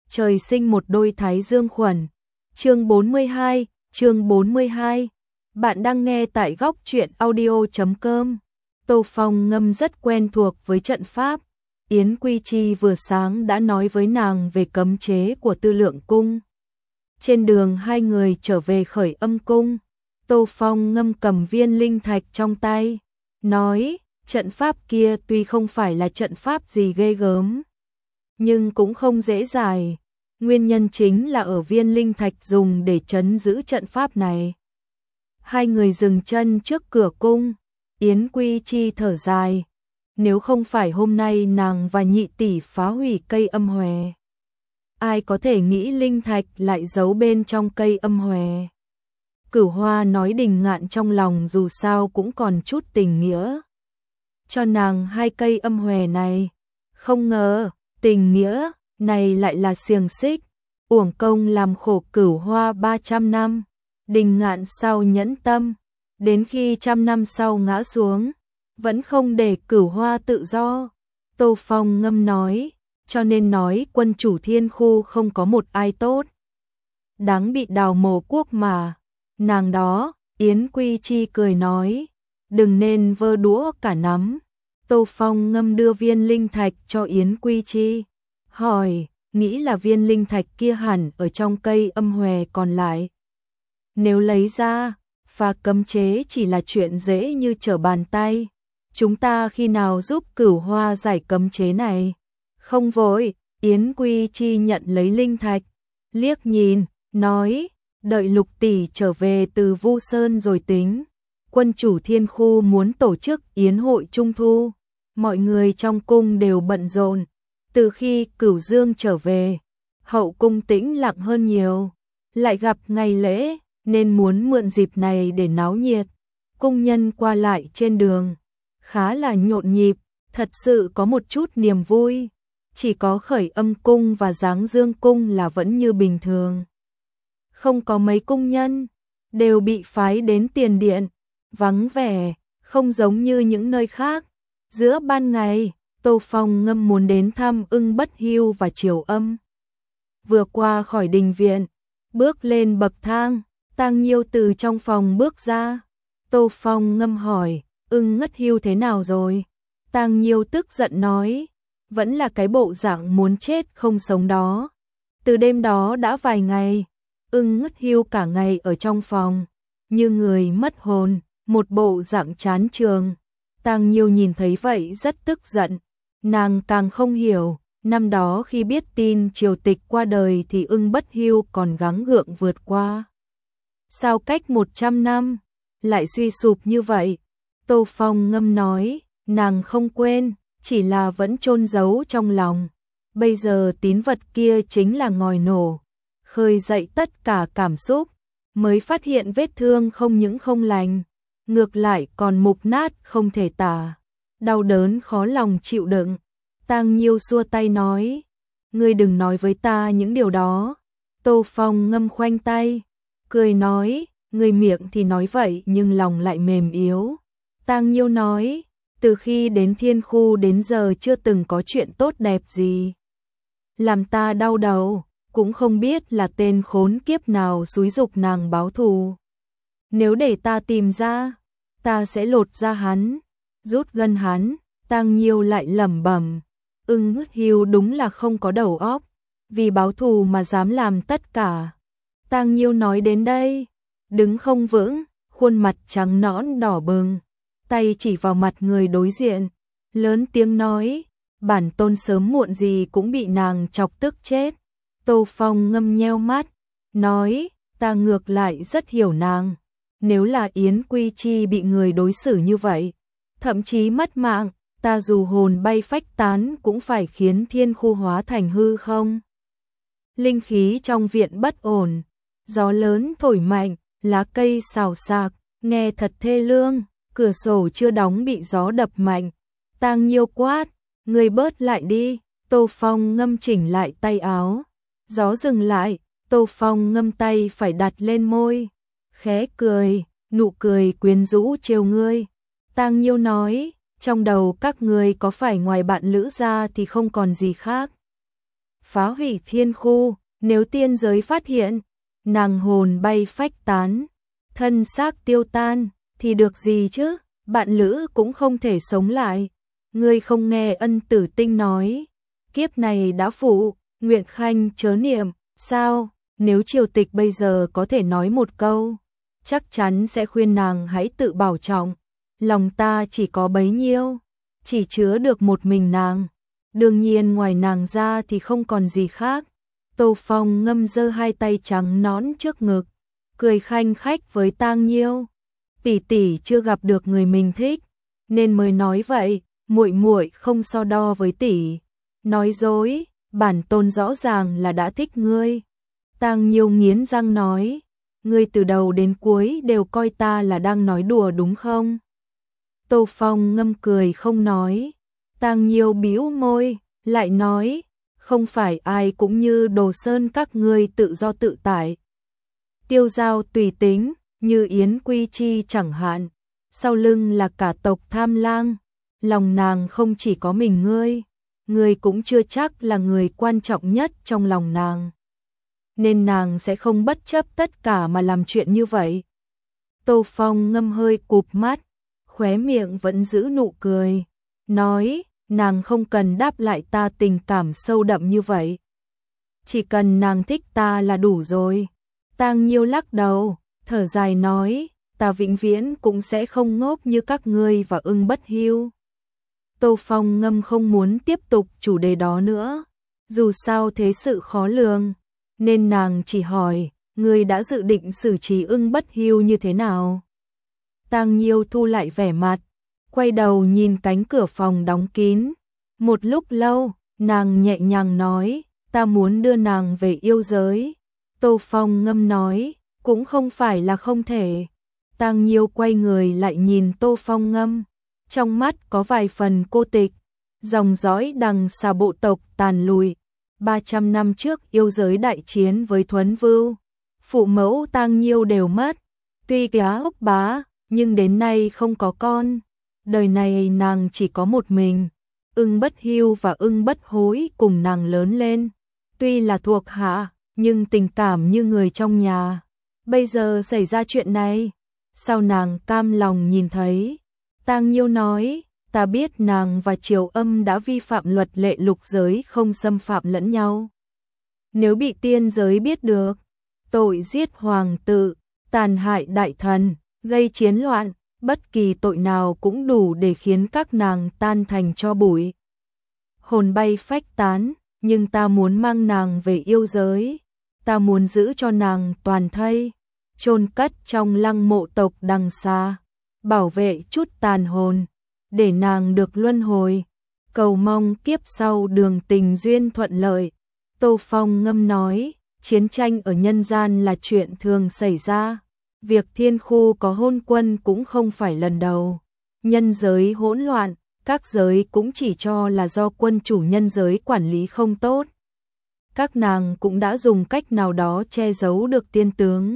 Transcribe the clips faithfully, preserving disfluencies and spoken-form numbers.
trời sinh một đôi thái dương khuẩn. Chương bốn mươi hai, chương bốn mươi hai. Bạn đang nghe tại góc truyện audio chấm com. Tô Phong Ngâm rất quen thuộc với trận pháp. Yến Quy Chi vừa sáng đã nói với nàng về cấm chế của Tư Lượng Cung. Trên đường hai người trở về Khởi Âm Cung, Tô Phong Ngâm cầm viên linh thạch trong tay, nói, trận pháp kia tuy không phải là trận pháp gì ghê gớm, nhưng cũng không dễ giải. Nguyên nhân chính là ở viên linh thạch dùng để trấn giữ trận pháp này. Hai người dừng chân trước cửa cung, Yến Quy Chi thở dài. Nếu không phải hôm nay nàng và nhị tỷ phá hủy cây âm hòe, ai có thể nghĩ linh thạch lại giấu bên trong cây âm hòe. Cửu Hoa nói Đình Ngạn trong lòng dù sao cũng còn chút tình nghĩa cho nàng hai cây âm hòe này. Không ngờ, tình nghĩa này lại là xiềng xích, uổng công làm khổ Cửu Hoa ba trăm năm. Đình Ngạn sao nhẫn tâm, đến khi trăm năm sau ngã xuống, vẫn không để Cửu Hoa tự do. Tô Phong Ngâm nói, cho nên nói quân chủ thiên khu không có một ai tốt, đáng bị đào mồ quốc mà. Nàng đó, Yến Quy Chi cười nói, đừng nên vơ đũa cả nắm. Tô Phong Ngâm đưa viên linh thạch cho Yến Quy Chi, hỏi, nghĩ là viên linh thạch kia hẳn ở trong cây âm hòe còn lại. Nếu lấy ra, phá cấm chế chỉ là chuyện dễ như trở bàn tay. Chúng ta khi nào giúp Cửu Hoa giải cấm chế này? Không vội. Yến Quy Chi nhận lấy linh thạch, liếc nhìn, nói, đợi Lục tỷ trở về từ Vu Sơn rồi tính. Quân chủ thiên khu muốn tổ chức yến hội trung thu, mọi người trong cung đều bận rộn. Từ khi Cửu Dương trở về, hậu cung tĩnh lặng hơn nhiều, lại gặp ngày lễ nên muốn mượn dịp này để náo nhiệt. Cung nhân qua lại trên đường khá là nhộn nhịp, thật sự có một chút niềm vui. Chỉ có Khởi Âm Cung và Giáng Dương Cung là vẫn như bình thường. Không có mấy cung nhân, đều bị phái đến tiền điện, vắng vẻ, không giống như những nơi khác. Giữa ban ngày, Tô Phong Ngâm muốn đến thăm Ưng Bất Hưu và Triều Âm. Vừa qua khỏi đình viện, bước lên bậc thang, Tang Nhiêu từ trong phòng bước ra. Tô Phong Ngâm hỏi, Ưng Ngất Hưu thế nào rồi? Tang Nhiêu tức giận nói, vẫn là cái bộ dạng muốn chết không sống đó. Từ đêm đó đã vài ngày, Ưng Ngất Hưu cả ngày ở trong phòng, như người mất hồn, một bộ dạng chán trường. Tang Nhiêu nhìn thấy vậy rất tức giận, nàng càng không hiểu, năm đó khi biết tin triều tịch qua đời thì Ưng Bất Hưu còn gắng gượng vượt qua. Sao cách một trăm năm, lại suy sụp như vậy? Tô Phong Ngâm nói, nàng không quên, chỉ là vẫn chôn giấu trong lòng. Bây giờ tín vật kia chính là ngòi nổ, khơi dậy tất cả cảm xúc, mới phát hiện vết thương không những không lành, ngược lại còn mục nát không thể tả, đau đớn khó lòng chịu đựng. Tang Nhiêu xua tay nói, ngươi đừng nói với ta những điều đó. Tô Phong Ngâm khoanh tay, cười nói, ngươi miệng thì nói vậy nhưng lòng lại mềm yếu. Tang Nhiêu nói, từ khi đến thiên khu đến giờ chưa từng có chuyện tốt đẹp gì làm ta đau đầu, cũng không biết là tên khốn kiếp nào xúi giục nàng báo thù. Nếu để ta tìm ra, ta sẽ lột ra hắn, rút gân hắn. Tang Nhiêu lại lẩm bẩm, Ưng Ngất Hưu đúng là không có đầu óc, vì báo thù mà dám làm tất cả. Tang Nhiêu nói đến đây, đứng không vững, khuôn mặt trắng nõn đỏ bừng, tay chỉ vào mặt người đối diện, lớn tiếng nói, bản tôn sớm muộn gì cũng bị nàng chọc tức chết. Tô Phong Ngâm nheo mắt, nói, ta ngược lại rất hiểu nàng. Nếu là Yến Quy Chi bị người đối xử như vậy, thậm chí mất mạng, ta dù hồn bay phách tán cũng phải khiến thiên khu hóa thành hư không. Linh khí trong viện bất ổn, gió lớn thổi mạnh, lá cây xào xạc, nghe thật thê lương. Cửa sổ chưa đóng bị gió đập mạnh. Tang Nhiêu quát, người bớt lại đi. Tô Phong Ngâm chỉnh lại tay áo, gió dừng lại. Tô Phong Ngâm tay phải đặt lên môi, khẽ cười, nụ cười quyến rũ trêu ngươi. Tang Nhiêu nói, trong đầu các ngươi có phải ngoài bạn Lữ ra thì không còn gì khác. phá hủy thiên khu, nếu tiên giới phát hiện, nàng hồn bay phách tán, thân xác tiêu tan, thì được gì chứ, bạn lữ cũng không thể sống lại. Ngươi không nghe Ân Tử Tinh nói, kiếp này đã phụ, nguyện khanh chớ niệm, sao, nếu triều tịch bây giờ có thể nói một câu, chắc chắn sẽ khuyên nàng hãy tự bảo trọng, lòng ta chỉ có bấy nhiêu, chỉ chứa được một mình nàng, đương nhiên ngoài nàng ra thì không còn gì khác. Tô Phong Ngâm giơ hai tay trắng nõn trước ngực, cười khanh khách với Tang Nhiêu. Tỷ tỷ chưa gặp được người mình thích, nên mới nói vậy, muội muội không so đo với tỷ. Nói dối, bản tôn rõ ràng là đã thích ngươi. Tang Nhiêu nghiến răng nói, ngươi từ đầu đến cuối đều coi ta là đang nói đùa đúng không? Tô Phong Ngâm cười không nói. Tang Nhiêu bĩu môi, lại nói, không phải ai cũng như Đồ Sơn các ngươi tự do tự tại. Tiêu giao tùy tính, như Yến Quy Chi chẳng hạn, sau lưng là cả tộc Tham Lang, lòng nàng không chỉ có mình ngươi, ngươi cũng chưa chắc là người quan trọng nhất trong lòng nàng. Nên nàng sẽ không bất chấp tất cả mà làm chuyện như vậy. Tô Phong Ngâm hơi cụp mắt, khóe miệng vẫn giữ nụ cười, nói, nàng không cần đáp lại ta tình cảm sâu đậm như vậy. Chỉ cần nàng thích ta là đủ rồi. Tang Nhiêu lắc đầu, thở dài nói, ta vĩnh viễn cũng sẽ không ngốc như các ngươi và Ưng Bất Hưu. Tô Phong Ngâm không muốn tiếp tục chủ đề đó nữa, dù sao thế sự khó lường, nên nàng chỉ hỏi, ngươi đã dự định xử trí Ưng Bất Hưu như thế nào? Tang Nhiêu thu lại vẻ mặt, quay đầu nhìn cánh cửa phòng đóng kín. Một lúc lâu, nàng nhẹ nhàng nói, ta muốn đưa nàng về yêu giới. Tô Phong Ngâm nói, cũng không phải là không thể. Tang Nhiêu quay người lại nhìn Tô Phong Ngâm, trong mắt có vài phần cô tịch. Dòng dõi đằng xà bộ tộc tàn lùi, ba trăm năm trước yêu giới đại chiến với Thuấn Vưu, phụ mẫu Tang Nhiêu đều mất, tuy Cá Ốc Bá, nhưng đến nay không có con. Đời này nàng chỉ có một mình, Ưng Bất Hưu và Ưng Bất Hối cùng nàng lớn lên, tuy là thuộc hạ, nhưng tình cảm như người trong nhà. Bây giờ xảy ra chuyện này, sao nàng cam lòng nhìn thấy? Tang Nhiêu nói, ta biết nàng và Triều Âm đã vi phạm luật lệ lục giới không xâm phạm lẫn nhau. Nếu bị tiên giới biết được, tội giết hoàng tử, tàn hại đại thần, gây chiến loạn, bất kỳ tội nào cũng đủ để khiến các nàng tan thành tro bụi, hồn bay phách tán, nhưng ta muốn mang nàng về yêu giới, ta muốn giữ cho nàng toàn thây, chôn cất trong lăng mộ tộc đằng xa, bảo vệ chút tàn hồn, để nàng được luân hồi, cầu mong kiếp sau đường tình duyên thuận lợi. Tô Phong Ngâm nói, chiến tranh ở nhân gian là chuyện thường xảy ra, việc thiên khu có hôn quân cũng không phải lần đầu. Nhân giới hỗn loạn, các giới cũng chỉ cho là do quân chủ nhân giới quản lý không tốt. Các nàng cũng đã dùng cách nào đó che giấu được tiên tướng,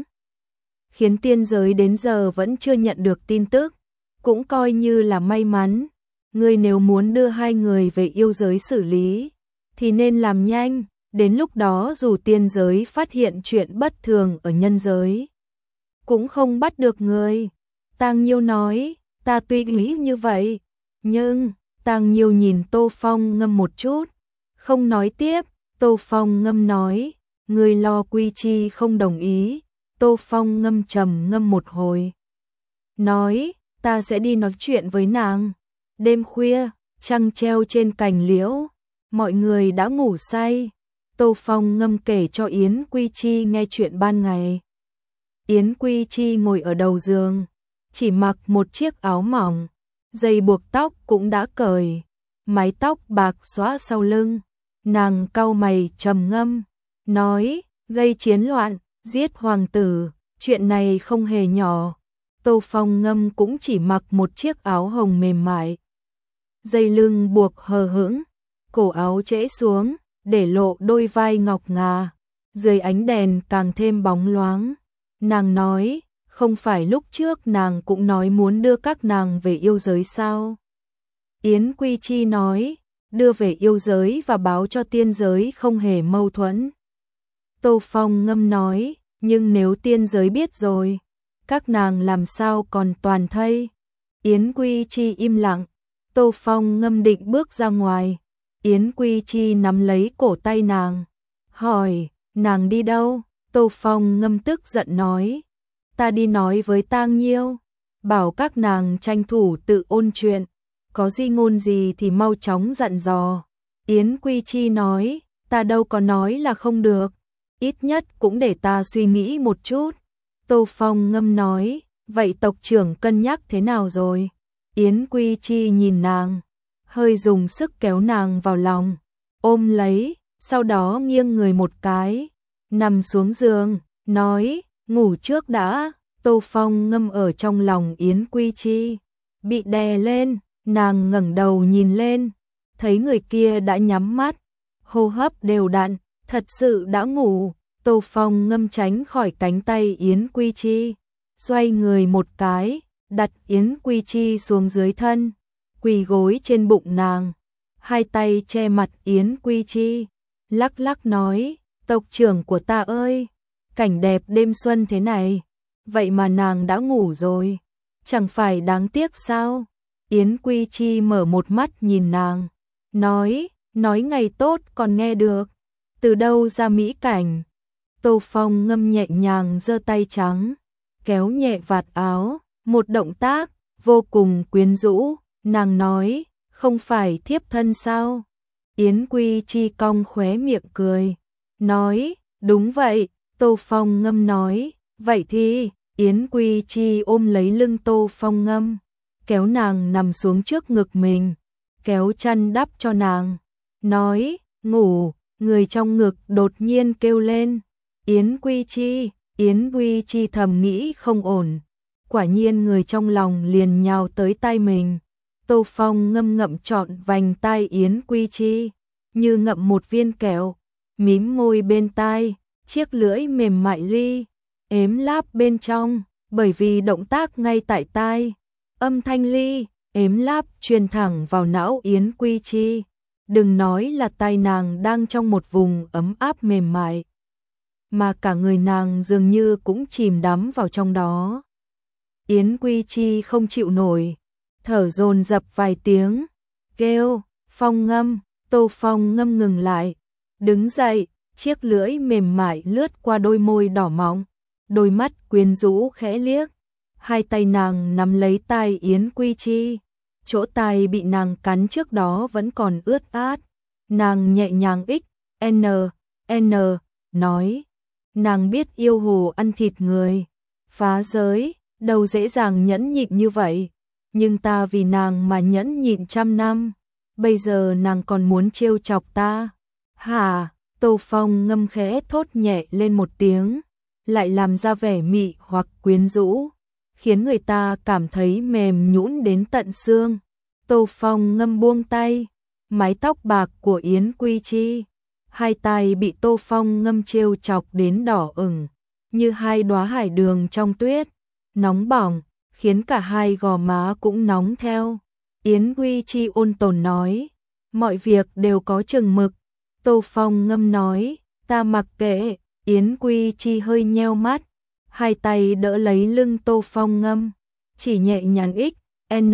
khiến tiên giới đến giờ vẫn chưa nhận được tin tức, cũng coi như là may mắn. Ngươi nếu muốn đưa hai người về yêu giới xử lý, thì nên làm nhanh, đến lúc đó dù tiên giới phát hiện chuyện bất thường ở nhân giới, cũng không bắt được người. Tang Nhiêu nói, ta tuy nghĩ như vậy, nhưng, Tang Nhiêu nhìn Tô Phong Ngâm một chút, không nói tiếp. Tô Phong Ngâm nói, người lo Quy Chi không đồng ý. Tô Phong Ngâm trầm ngâm một hồi, nói, ta sẽ đi nói chuyện với nàng. Đêm khuya, trăng treo trên cành liễu, mọi người đã ngủ say. Tô Phong Ngâm kể cho Yến Quy Chi nghe chuyện ban ngày. Yến Quy Chi ngồi ở đầu giường, chỉ mặc một chiếc áo mỏng, dây buộc tóc cũng đã cởi, mái tóc bạc xõa sau lưng. Nàng cau mày trầm ngâm, nói, gây chiến loạn, giết hoàng tử, chuyện này không hề nhỏ. Tô Phong Ngâm cũng chỉ mặc một chiếc áo hồng mềm mại, dây lưng buộc hờ hững, cổ áo trễ xuống, để lộ đôi vai ngọc ngà, dưới ánh đèn càng thêm bóng loáng. Nàng nói, không phải lúc trước nàng cũng nói muốn đưa các nàng về yêu giới sao? Yến Quy Chi nói, đưa về yêu giới và báo cho tiên giới không hề mâu thuẫn. Tô Phong Ngâm nói, nhưng nếu tiên giới biết rồi, các nàng làm sao còn toàn thây? Yến Quy Chi im lặng, Tô Phong Ngâm định bước ra ngoài. Yến Quy Chi nắm lấy cổ tay nàng, hỏi, nàng đi đâu? Tô Phong Ngâm tức giận nói, ta đi nói với Tang Nhiêu, bảo các nàng tranh thủ tự ôn chuyện, có di ngôn gì thì mau chóng dặn dò. Yến Quy Chi nói, ta đâu có nói là không được, ít nhất cũng để ta suy nghĩ một chút. Tô Phong Ngâm nói, vậy tộc trưởng cân nhắc thế nào rồi? Yến Quy Chi nhìn nàng, hơi dùng sức kéo nàng vào lòng, ôm lấy, sau đó nghiêng người một cái, nằm xuống giường, nói, ngủ trước đã. Tô Phong Ngâm ở trong lòng Yến Quy Chi, bị đè lên, nàng ngẩng đầu nhìn lên, thấy người kia đã nhắm mắt, hô hấp đều đặn, thật sự đã ngủ. Tô Phong Ngâm tránh khỏi cánh tay Yến Quy Chi, xoay người một cái, đặt Yến Quy Chi xuống dưới thân, quỳ gối trên bụng nàng, hai tay che mặt Yến Quy Chi, lắc lắc nói, tộc trưởng của ta ơi, cảnh đẹp đêm xuân thế này, vậy mà nàng đã ngủ rồi, chẳng phải đáng tiếc sao? Yến Quy Chi mở một mắt nhìn nàng, nói, nói ngày tốt còn nghe được, từ đâu ra mỹ cảnh? Tô Phong Ngâm nhẹ nhàng giơ tay trắng, kéo nhẹ vạt áo, một động tác vô cùng quyến rũ, nàng nói, không phải thiếp thân sao? Yến Quy Chi cong khóe miệng cười, nói, đúng vậy. Tô Phong Ngâm nói, vậy thì, Yến Quy Chi ôm lấy lưng Tô Phong Ngâm, kéo nàng nằm xuống trước ngực mình, kéo chăn đắp cho nàng, nói, ngủ. Người trong ngực đột nhiên kêu lên, Yến Quy Chi. Yến Quy Chi thầm nghĩ không ổn, quả nhiên người trong lòng liền nhào tới tai mình. Tô Phong Ngâm ngậm trọn vành tai Yến Quy Chi, như ngậm một viên kẹo, mím môi bên tai, chiếc lưỡi mềm mại li, ếm láp bên trong, bởi vì động tác ngay tại tai, âm thanh li, ếm láp truyền thẳng vào não Yến Quy Chi. Đừng nói là tai nàng đang trong một vùng ấm áp mềm mại, mà cả người nàng dường như cũng chìm đắm vào trong đó. Yến Quy Chi không chịu nổi, thở dồn dập vài tiếng, kêu, Phong Ngâm. Tô Phong Ngâm ngừng lại, đứng dậy, chiếc lưỡi mềm mại lướt qua đôi môi đỏ mọng, đôi mắt quyến rũ khẽ liếc, hai tay nàng nắm lấy tai Yến Quy Chi, chỗ tai bị nàng cắn trước đó vẫn còn ướt át, nàng nhẹ nhàng ích, n, n, nói, nàng biết yêu hồ ăn thịt người, phá giới, đâu dễ dàng nhẫn nhịn như vậy, nhưng ta vì nàng mà nhẫn nhịn trăm năm, bây giờ nàng còn muốn trêu chọc ta. Hả? Tô Phong Ngâm khẽ thốt nhẹ lên một tiếng, lại làm ra vẻ mị hoặc quyến rũ, khiến người ta cảm thấy mềm nhũn đến tận xương. Tô Phong Ngâm buông tay, mái tóc bạc của Yến Quy Chi, hai tay bị Tô Phong Ngâm trêu chọc đến đỏ ửng, như hai đóa hải đường trong tuyết, nóng bỏng, khiến cả hai gò má cũng nóng theo. Yến Quy Chi ôn tồn nói, mọi việc đều có chừng mực. Tô Phong Ngâm nói, ta mặc kệ. Yến Quy Chi hơi nheo mắt, hai tay đỡ lấy lưng Tô Phong Ngâm, chỉ nhẹ nhàng ích, n,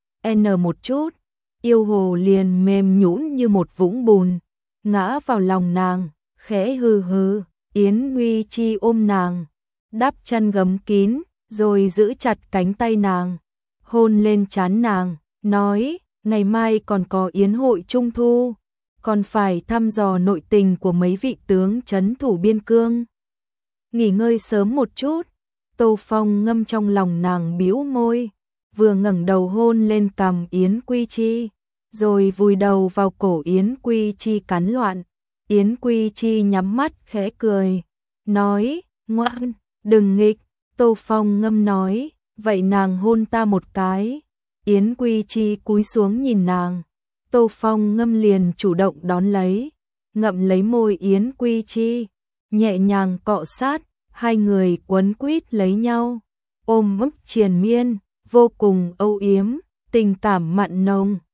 n một chút, yêu hồ liền mềm nhũn như một vũng bùn, ngã vào lòng nàng, khẽ hừ hừ. Yến Quy Chi ôm nàng, đắp chăn gấm kín, rồi giữ chặt cánh tay nàng, hôn lên trán nàng, nói, ngày mai còn có yến hội trung thu, còn phải thăm dò nội tình của mấy vị tướng trấn thủ biên cương. Nghỉ ngơi sớm một chút. Tô Phong Ngâm trong lòng nàng bĩu môi, vừa ngẩng đầu hôn lên cằm Yến Quy Chi, rồi vùi đầu vào cổ Yến Quy Chi cắn loạn. Yến Quy Chi nhắm mắt khẽ cười, nói, ngoan, đừng nghịch. Tô Phong Ngâm nói, vậy nàng hôn ta một cái. Yến Quy Chi cúi xuống nhìn nàng, Tô Phong Ngâm liền chủ động đón lấy, ngậm lấy môi Yến Quy Chi, nhẹ nhàng cọ sát, hai người quấn quýt lấy nhau, ôm ấp triền miên, vô cùng âu yếm, tình cảm mặn nồng.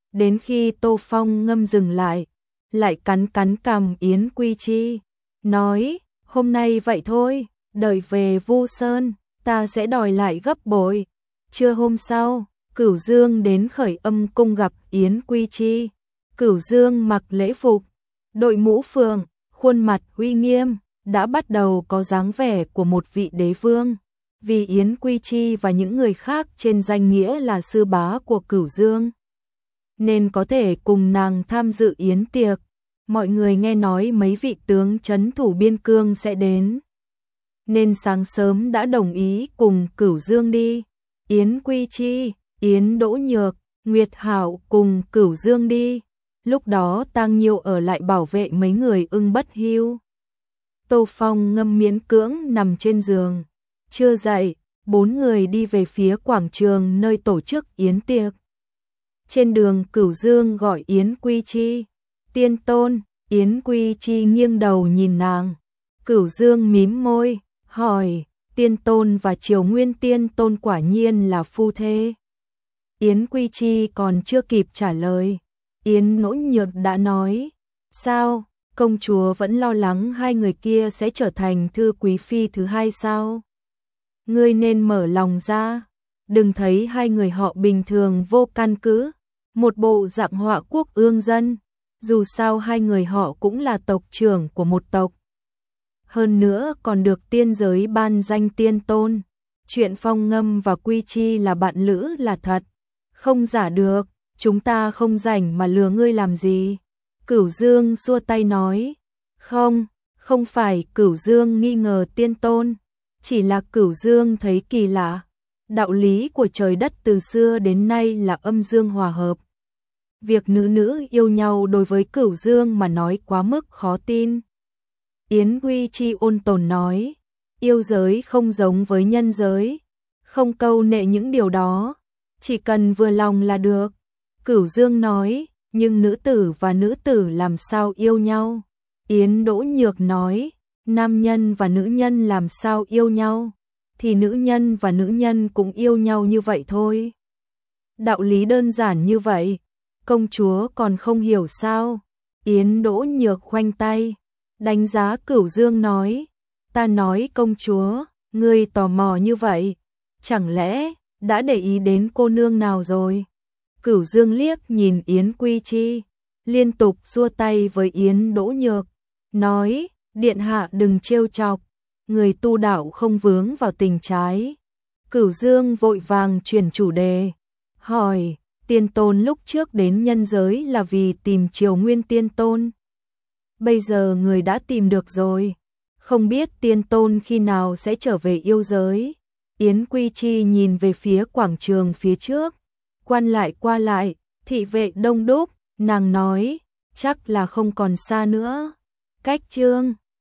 Đến khi Tô Phong Ngâm dừng lại, lại cắn cắn cằm Yến Quy Chi, nói, hôm nay vậy thôi, đợi về Vu Sơn, ta sẽ đòi lại gấp bội. Trưa hôm sau, Cửu Dương đến Khởi Âm cung gặp Yến Quy Chi. Cửu Dương mặc lễ phục, đội mũ phượng, khuôn mặt uy nghiêm, đã bắt đầu có dáng vẻ của một vị đế vương. Vì Yến Quy Chi và những người khác trên danh nghĩa là sư bá của Cửu Dương, nên có thể cùng nàng tham dự yến tiệc. Mọi người nghe nói mấy vị tướng trấn thủ biên cương sẽ đến, nên sáng sớm đã đồng ý cùng Cửu Dương đi. Yến Quy Chi, Yến Đỗ Nhược, Nguyệt Hạo cùng Cửu Dương đi. Lúc đó Tang Nhiêu ở lại bảo vệ mấy người ưng bất hưu. Tô Phong Ngâm miễn cưỡng nằm trên giường, chưa dậy. Bốn người đi về phía quảng trường nơi tổ chức yến tiệc. Trên đường Cửu Dương gọi Yến Quy Chi, tiên tôn. Yến Quy Chi nghiêng đầu nhìn nàng. Cửu Dương mím môi, hỏi, tiên tôn và Triều Nguyên tiên tôn quả nhiên là phu thê? Yến Quy Chi còn chưa kịp trả lời, Yến Đỗ Nhược đã nói, sao, công chúa vẫn lo lắng hai người kia sẽ trở thành thư quý phi thứ hai sao? Ngươi nên mở lòng ra, đừng thấy hai người họ bình thường vô căn cứ, một bộ dạng họa quốc ương dân, dù sao hai người họ cũng là tộc trưởng của một tộc. Hơn nữa còn được tiên giới ban danh tiên tôn, chuyện Phong Ngâm và Quy Chi là bạn lữ là thật, không giả được, chúng ta không rảnh mà lừa ngươi làm gì. Cửu Dương xua tay nói, không, không phải Cửu Dương nghi ngờ tiên tôn, chỉ là Cửu Dương thấy kỳ lạ. Đạo lý của trời đất từ xưa đến nay là âm dương hòa hợp. Việc nữ nữ yêu nhau đối với Cửu Dương mà nói quá mức khó tin. Yến Quy Chi ôn tồn nói, yêu giới không giống với nhân giới, không câu nệ những điều đó, chỉ cần vừa lòng là được. Cửu Dương nói, nhưng nữ tử và nữ tử làm sao yêu nhau? Yến Đỗ Nhược nói, nam nhân và nữ nhân làm sao yêu nhau? Thì nữ nhân và nữ nhân cũng yêu nhau như vậy thôi. Đạo lý đơn giản như vậy, công chúa còn không hiểu sao? Yến Đỗ Nhược khoanh tay, đánh giá Cửu Dương nói, ta nói công chúa, ngươi tò mò như vậy, chẳng lẽ đã để ý đến cô nương nào rồi? Cửu Dương liếc nhìn Yến Quy Chi, liên tục xua tay với Yến Đỗ Nhược, nói, điện hạ đừng trêu chọc, người tu đạo không vướng vào tình trái. Cửu Dương vội vàng chuyển chủ đề, hỏi, tiên tôn lúc trước đến nhân giới là vì tìm Triều Nguyên tiên tôn. Bây giờ người đã tìm được rồi, không biết tiên tôn khi nào sẽ trở về yêu giới. Yến Quy Chi nhìn về phía quảng trường phía trước, quan lại qua lại, thị vệ đông đúc, nàng nói, chắc là không còn xa nữa. Cách chương